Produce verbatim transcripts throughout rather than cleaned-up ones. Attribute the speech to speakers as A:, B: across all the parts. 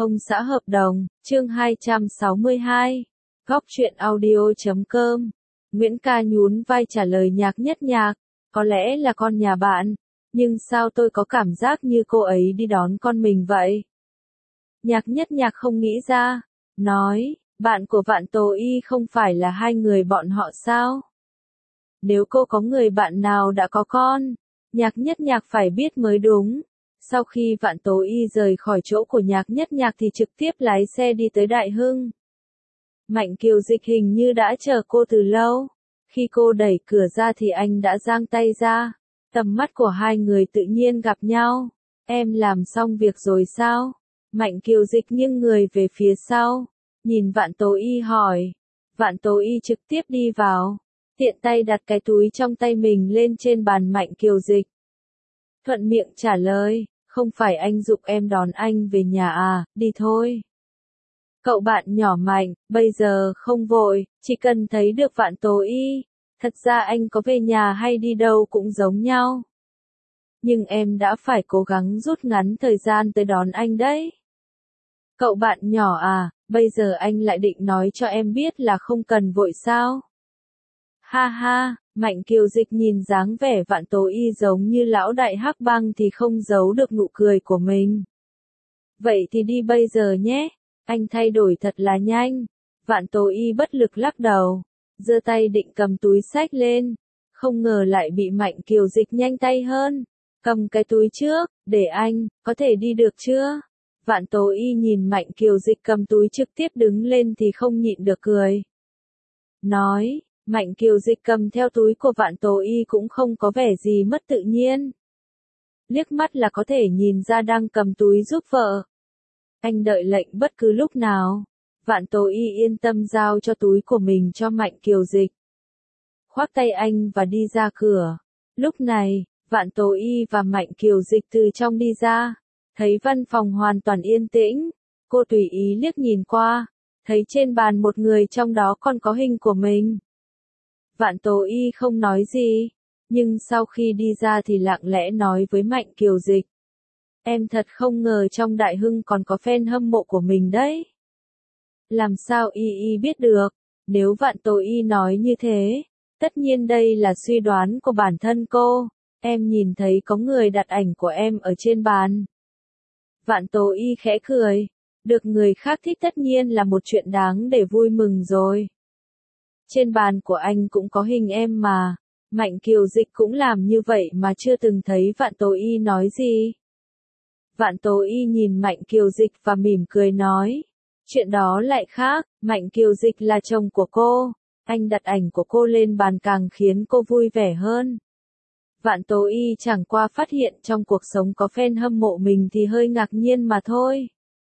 A: Ông xã hợp đồng, chương hai trăm sáu mươi hai. Góc truyện audio chấm com. Nguyễn Ca nhún vai trả lời Nhạc Nhất Nhạc, có lẽ là con nhà bạn, nhưng sao tôi có cảm giác như cô ấy đi đón con mình vậy? Nhạc Nhất Nhạc không nghĩ ra, nói, bạn của Vạn Tố Y không phải là hai người bọn họ sao? Nếu cô có người bạn nào đã có con, Nhạc Nhất Nhạc phải biết mới đúng. Sau khi Vạn Tố Y rời khỏi chỗ của Nhạc Nhất Nhạc thì trực tiếp lái xe đi tới Đại Hưng. Mạnh Kiều Dịch hình như đã chờ cô từ lâu. Khi cô đẩy cửa ra thì anh đã giang tay ra. Tầm mắt của hai người tự nhiên gặp nhau. Em làm xong việc rồi sao? Mạnh Kiều Dịch nghiêng người về phía sau. Nhìn Vạn Tố Y hỏi. Vạn Tố Y trực tiếp đi vào. Tiện tay đặt cái túi trong tay mình lên trên bàn Mạnh Kiều Dịch. Thuận miệng trả lời, không phải anh giục em đón anh về nhà à, đi thôi. Cậu bạn nhỏ Mạnh, bây giờ không vội, chỉ cần thấy được Vạn Tố Y, thật ra anh có về nhà hay đi đâu cũng giống nhau. Nhưng em đã phải cố gắng rút ngắn thời gian tới đón anh đấy. Cậu bạn nhỏ à, bây giờ anh lại định nói cho em biết là không cần vội sao? Ha ha, Mạnh Kiều Dịch nhìn dáng vẻ Vạn Tố Y giống như lão đại hắc băng thì không giấu được nụ cười của mình. Vậy thì đi bây giờ nhé, anh thay đổi thật là nhanh. Vạn Tố Y bất lực lắc đầu, giơ tay định cầm túi xách lên, không ngờ lại bị Mạnh Kiều Dịch nhanh tay hơn. Cầm cái túi trước, để anh, có thể đi được chưa? Vạn Tố Y nhìn Mạnh Kiều Dịch cầm túi trực tiếp đứng lên thì không nhịn được cười. Nói, Mạnh Kiều Dịch cầm theo túi của Vạn Tố Y cũng không có vẻ gì mất tự nhiên. Liếc mắt là có thể nhìn ra đang cầm túi giúp vợ. Anh đợi lệnh bất cứ lúc nào. Vạn Tố Y yên tâm giao cho túi của mình cho Mạnh Kiều Dịch. Khoác tay anh và đi ra cửa. Lúc này, Vạn Tố Y và Mạnh Kiều Dịch từ trong đi ra. Thấy văn phòng hoàn toàn yên tĩnh. Cô tùy ý liếc nhìn qua. Thấy trên bàn một người trong đó còn có hình của mình. Vạn Tố Y không nói gì, nhưng sau khi đi ra thì lặng lẽ nói với Mạnh Kiều Dịch. Em thật không ngờ trong Đại Hưng còn có fan hâm mộ của mình đấy. Làm sao Y Y biết được, nếu Vạn Tố Y nói như thế, tất nhiên đây là suy đoán của bản thân cô, em nhìn thấy có người đặt ảnh của em ở trên bàn. Vạn Tố Y khẽ cười, được người khác thích tất nhiên là một chuyện đáng để vui mừng rồi. Trên bàn của anh cũng có hình em mà. Mạnh Kiều Dịch cũng làm như vậy mà chưa từng thấy Vạn Tố Y nói gì. Vạn Tố Y nhìn Mạnh Kiều Dịch và mỉm cười nói. Chuyện đó lại khác, Mạnh Kiều Dịch là chồng của cô. Anh đặt ảnh của cô lên bàn càng khiến cô vui vẻ hơn. Vạn Tố Y chẳng qua phát hiện trong cuộc sống có fan hâm mộ mình thì hơi ngạc nhiên mà thôi.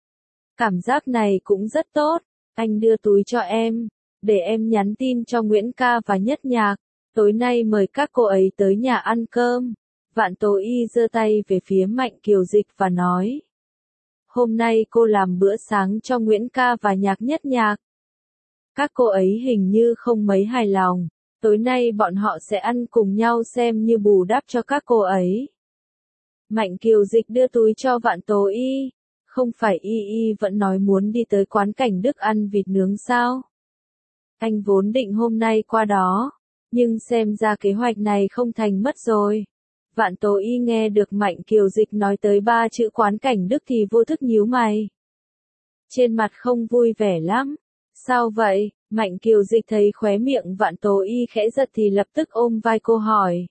A: Cảm giác này cũng rất tốt. Anh đưa túi cho em. Để em nhắn tin cho Nguyễn Ca và Nhất Nhạc, tối nay mời các cô ấy tới nhà ăn cơm. Vạn Tố Y giơ tay về phía Mạnh Kiều Dịch và nói. Hôm nay cô làm bữa sáng cho Nguyễn Ca và Nhạc Nhất Nhạc. Các cô ấy hình như không mấy hài lòng, tối nay bọn họ sẽ ăn cùng nhau xem như bù đắp cho các cô ấy. Mạnh Kiều Dịch đưa túi cho Vạn Tố Y, không phải Y Y vẫn nói muốn đi tới quán Cảnh Đức ăn vịt nướng sao? Anh vốn định hôm nay qua đó, nhưng xem ra kế hoạch này không thành mất rồi. Vạn Tố Y nghe được Mạnh Kiều Dịch nói tới ba chữ quán Cảnh Đức thì vô thức nhíu mày. Trên mặt không vui vẻ lắm. Sao vậy? Mạnh Kiều Dịch thấy khóe miệng Vạn Tố Y khẽ giật thì lập tức ôm vai cô hỏi.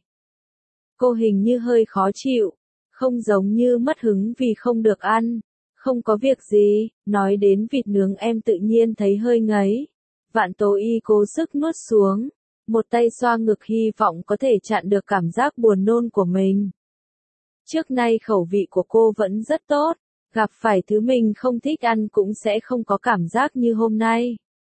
A: Cô hình như hơi khó chịu, không giống như mất hứng vì không được ăn. Không có việc gì, nói đến vịt nướng em tự nhiên thấy hơi ngấy. Vạn Tố Y cố sức nuốt xuống, một tay xoa ngực hy vọng có thể chặn được cảm giác buồn nôn của mình. Trước nay khẩu vị của cô vẫn rất tốt, gặp phải thứ mình không thích ăn cũng sẽ không có cảm giác như hôm nay.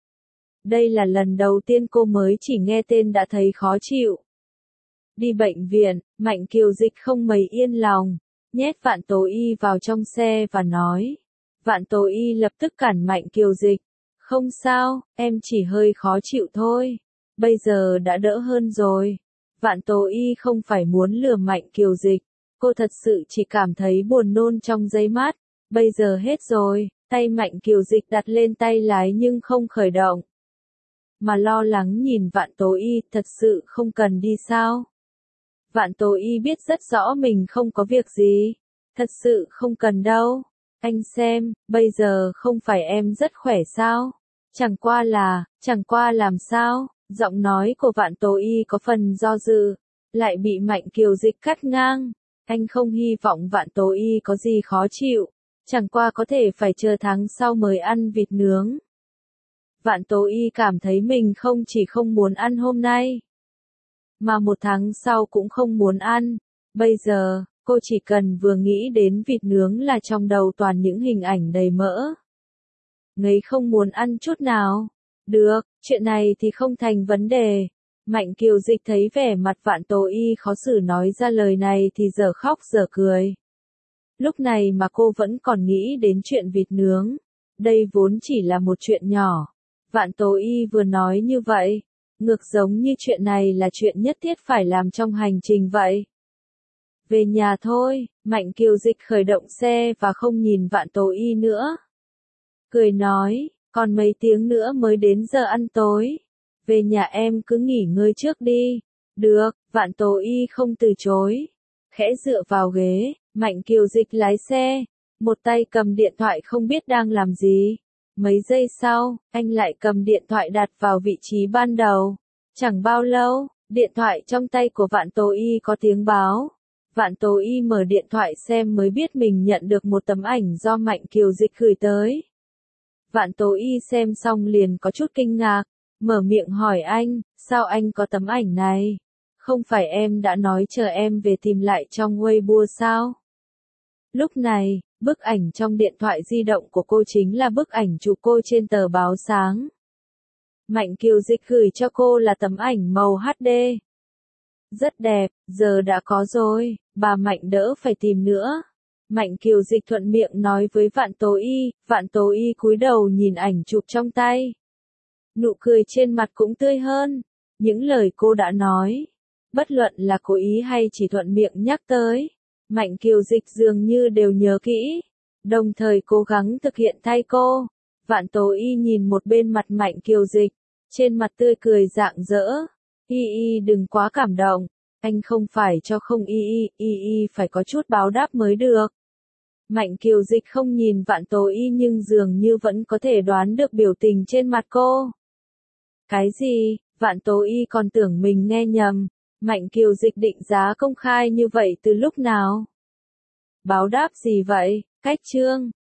A: Đây là lần đầu tiên cô mới chỉ nghe tên đã thấy khó chịu. Đi bệnh viện, Mạnh Kiều Dịch không mấy yên lòng, nhét Vạn Tố Y vào trong xe và nói. Vạn Tố Y lập tức cản Mạnh Kiều Dịch. Không sao, em chỉ hơi khó chịu thôi. Bây giờ đã đỡ hơn rồi. Vạn Tố Y không phải muốn lừa Mạnh Kiều Dịch. Cô thật sự chỉ cảm thấy buồn nôn trong giây mát. Bây giờ hết rồi, Tay Mạnh Kiều Dịch đặt lên tay lái nhưng không khởi động. Mà lo lắng nhìn Vạn Tố Y, thật sự không cần đi sao? Vạn Tố Y biết rất rõ mình không có việc gì. Thật sự không cần đâu. Anh xem, bây giờ không phải em rất khỏe sao? Chẳng qua là, chẳng qua làm sao? Giọng nói của Vạn Tố Y có phần do dự, lại bị Mạnh Kiều Dịch cắt ngang. Anh không hy vọng Vạn Tố Y có gì khó chịu, chẳng qua có thể phải chờ tháng sau mới ăn vịt nướng. Vạn Tố Y cảm thấy mình không chỉ không muốn ăn hôm nay, mà một tháng sau cũng không muốn ăn. Bây giờ, cô chỉ cần vừa nghĩ đến vịt nướng là trong đầu toàn những hình ảnh đầy mỡ. Ngấy không muốn ăn chút nào. Được, chuyện này thì không thành vấn đề. Mạnh Kiều Dịch thấy vẻ mặt Vạn Tố Y khó xử nói ra lời này thì dở khóc dở cười. Lúc này mà cô vẫn còn nghĩ đến chuyện vịt nướng. Đây vốn chỉ là một chuyện nhỏ. Vạn Tố Y vừa nói như vậy, ngược giống như chuyện này là chuyện nhất thiết phải làm trong hành trình vậy. Về nhà thôi, Mạnh Kiều Dịch khởi động xe và không nhìn Vạn Tố Y nữa. Cười nói, còn mấy tiếng nữa mới đến giờ ăn tối. Về nhà em cứ nghỉ ngơi trước đi. Được, Vạn Tố Y không từ chối. Khẽ dựa vào ghế, Mạnh Kiều Dịch lái xe. Một tay cầm điện thoại không biết đang làm gì. Mấy giây sau, anh lại cầm điện thoại đặt vào vị trí ban đầu. Chẳng bao lâu, điện thoại trong tay của Vạn Tố Y có tiếng báo. Vạn Tố Y mở điện thoại xem mới biết mình nhận được một tấm ảnh do Mạnh Kiều Dịch gửi tới. Vạn Tố Y xem xong liền có chút kinh ngạc, mở miệng hỏi anh, sao anh có tấm ảnh này? Không phải em đã nói chờ em về tìm lại trong Weibo sao? Lúc này, bức ảnh trong điện thoại di động của cô chính là bức ảnh chụp cô trên tờ báo sáng. Mạnh Kiều Dịch gửi cho cô là tấm ảnh màu hát đê. Rất đẹp, giờ đã có rồi, bà Mạnh đỡ phải tìm nữa. Mạnh Kiều Dịch thuận miệng nói với Vạn Tố Y, Vạn Tố Y cúi đầu nhìn ảnh chụp trong tay. Nụ cười trên mặt cũng tươi hơn. Những lời cô đã nói, bất luận là cố ý hay chỉ thuận miệng nhắc tới, Mạnh Kiều Dịch dường như đều nhớ kỹ, đồng thời cố gắng thực hiện thay cô. Vạn Tố Y nhìn một bên mặt Mạnh Kiều Dịch, trên mặt tươi cười rạng rỡ. Y Y đừng quá cảm động, anh không phải cho không Y Y, Y Y phải có chút báo đáp mới được. Mạnh Kiều Dịch không nhìn Vạn Tố Y nhưng dường như vẫn có thể đoán được biểu tình trên mặt cô. Cái gì? Vạn Tố Y còn tưởng mình nghe nhầm. Mạnh Kiều Dịch định giá công khai như vậy từ lúc nào? Báo đáp gì vậy? Cách chương